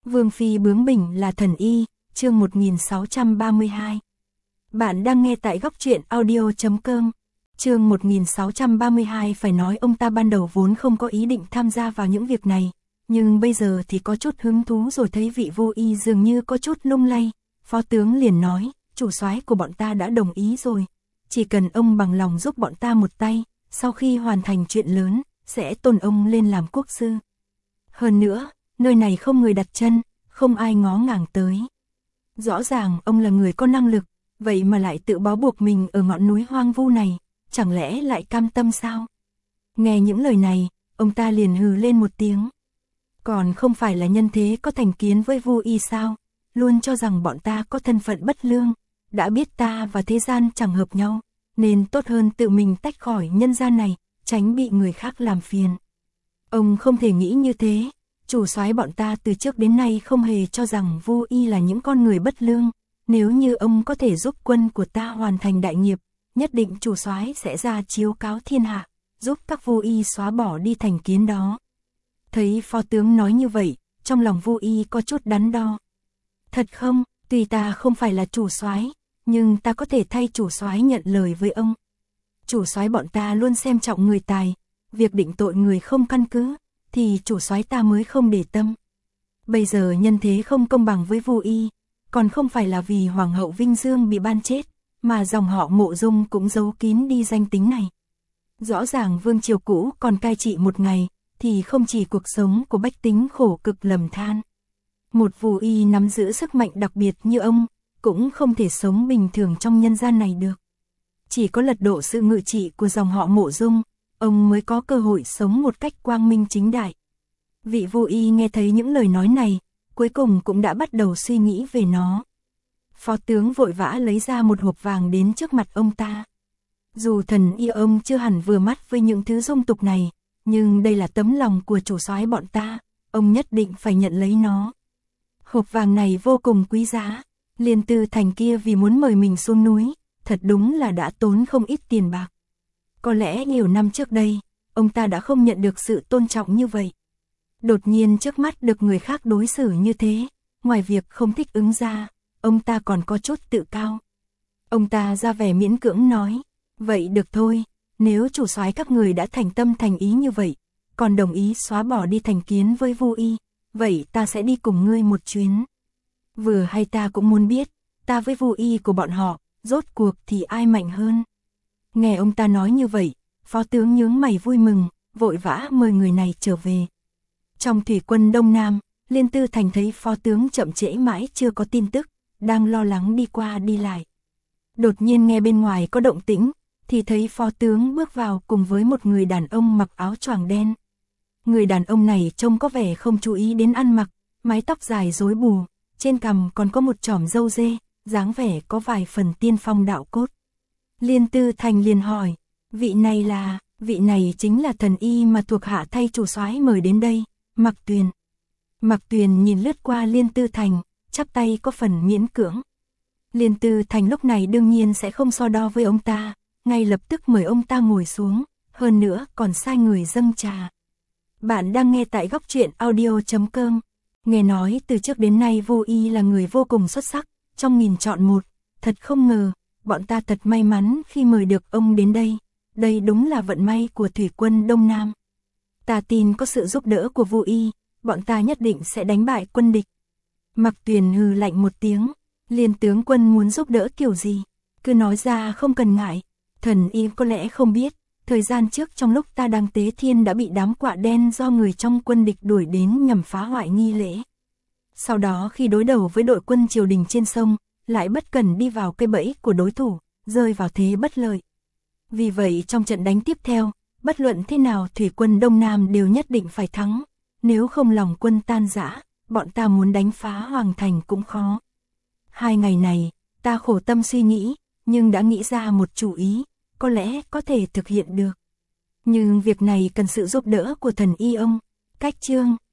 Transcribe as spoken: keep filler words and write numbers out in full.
Vương phi bướng bỉnh là thần y, chương một nghìn sáu trăm ba mươi hai. Bạn đang nghe tại góc truyện audio chấm com. Chương một nghìn sáu trăm ba mươi hai. Phải nói ông ta ban đầu vốn không có ý định tham gia vào những việc này, nhưng bây giờ thì có chút hứng thú rồi thấy vị vô y dường như có chút lung lay. Phó tướng liền nói, chủ soái của bọn ta đã đồng ý rồi, chỉ cần ông bằng lòng giúp bọn ta một tay, sau khi hoàn thành chuyện lớn, sẽ tôn ông lên làm quốc sư. Hơn nữa, nơi này không người đặt chân, không ai ngó ngàng tới. Rõ ràng ông là người có năng lực, vậy mà lại tự bó buộc mình ở ngọn núi hoang vu này, chẳng lẽ lại cam tâm sao? Nghe những lời này, ông ta liền hừ lên một tiếng. Còn không phải là nhân thế có thành kiến với Vu Y sao? Luôn cho rằng bọn ta có thân phận bất lương, đã biết ta và thế gian chẳng hợp nhau, nên tốt hơn tự mình tách khỏi nhân gian này, tránh bị người khác làm phiền. Ông không thể nghĩ như thế. Chủ soái bọn ta từ trước đến nay không hề cho rằng Vu Y là những con người bất lương. Nếu như ông có thể giúp quân của ta hoàn thành đại nghiệp, nhất định chủ soái sẽ ra chiếu cáo thiên hạ, giúp các Vu Y xóa bỏ đi thành kiến đó. Thấy phó tướng nói như vậy, trong lòng Vu Y có chút đắn đo. Thật không, tuy ta không phải là chủ soái, nhưng ta có thể thay chủ soái nhận lời với ông. Chủ soái bọn ta luôn xem trọng người tài, việc định tội người không căn cứ thì chủ soái ta mới không để tâm. Bây giờ nhân thế không công bằng với Vu Y, còn không phải là vì hoàng hậu Vinh Dương bị ban chết, mà dòng họ Mộ Dung cũng giấu kín đi danh tính này. Rõ ràng vương triều cũ còn cai trị một ngày, thì không chỉ cuộc sống của bách tính khổ cực lầm than. Một Vu Y nắm giữ sức mạnh đặc biệt như ông, cũng không thể sống bình thường trong nhân gian này được. Chỉ có lật đổ sự ngự trị của dòng họ Mộ Dung, ông mới có cơ hội sống một cách quang minh chính đại. Vị Vu Y nghe thấy những lời nói này, cuối cùng cũng đã bắt đầu suy nghĩ về nó. Phó tướng vội vã lấy ra một hộp vàng đến trước mặt ông ta. Dù thần y ông chưa hẳn vừa mắt với những thứ dung tục này, nhưng đây là tấm lòng của chủ soái bọn ta, ông nhất định phải nhận lấy nó. Hộp vàng này vô cùng quý giá, Liên Tư Thành kia vì muốn mời mình xuống núi, thật đúng là đã tốn không ít tiền bạc. Có lẽ nhiều năm trước đây, ông ta đã không nhận được sự tôn trọng như vậy. Đột nhiên trước mắt được người khác đối xử như thế, ngoài việc không thích ứng ra, ông ta còn có chút tự cao. Ông ta ra vẻ miễn cưỡng nói, vậy được thôi, nếu chủ soái các người đã thành tâm thành ý như vậy, còn đồng ý xóa bỏ đi thành kiến với Vu Y, vậy ta sẽ đi cùng ngươi một chuyến. Vừa hay ta cũng muốn biết, ta với Vu Y của bọn họ, rốt cuộc thì ai mạnh hơn. Nghe ông ta nói như vậy, phó tướng nhướng mày vui mừng, vội vã mời người này trở về. Trong thủy quân Đông Nam, Liên Tư Thành thấy phó tướng chậm trễ mãi chưa có tin tức, đang lo lắng đi qua đi lại. Đột nhiên nghe bên ngoài có động tĩnh, thì thấy phó tướng bước vào cùng với một người đàn ông mặc áo choàng đen. Người đàn ông này trông có vẻ không chú ý đến ăn mặc, mái tóc dài rối bù, trên cằm còn có một chòm râu dê, dáng vẻ có vài phần tiên phong đạo cốt. Liên Tư Thành liền hỏi, vị này là, vị này chính là thần y mà thuộc hạ thay chủ soái mời đến đây, Mạc Tuyền. Mạc Tuyền nhìn lướt qua Liên Tư Thành, chắp tay có phần miễn cưỡng. Liên Tư Thành lúc này đương nhiên sẽ không so đo với ông ta, ngay lập tức mời ông ta ngồi xuống, hơn nữa còn sai người dâng trà. Bạn đang nghe tại góc truyện audio chấm com. Nghe nói từ trước đến nay Vu Y là người vô cùng xuất sắc, trong nghìn chọn một, thật không ngờ, bọn ta thật may mắn khi mời được ông đến đây, đây đúng là vận may của thủy quân Đông Nam. Ta tin có sự giúp đỡ của Vu Y, bọn ta nhất định sẽ đánh bại quân địch. Mạc Tuyền hừ lạnh một tiếng, Liên tướng quân muốn giúp đỡ kiểu gì, cứ nói ra không cần ngại. Thần y có lẽ không biết, thời gian trước trong lúc ta đang tế thiên đã bị đám quạ đen do người trong quân địch đuổi đến nhằm phá hoại nghi lễ. Sau đó khi đối đầu với đội quân triều đình trên sông, lại bất cẩn đi vào cây bẫy của đối thủ, rơi vào thế bất lợi. Vì vậy trong trận đánh tiếp theo, bất luận thế nào thủy quân Đông Nam đều nhất định phải thắng, nếu không lòng quân tan rã, bọn ta muốn đánh phá Hoàng Thành cũng khó. Hai ngày này, ta khổ tâm suy nghĩ, nhưng đã nghĩ ra một chủ ý, có lẽ có thể thực hiện được. Nhưng việc này cần sự giúp đỡ của thần y ông. Cách chương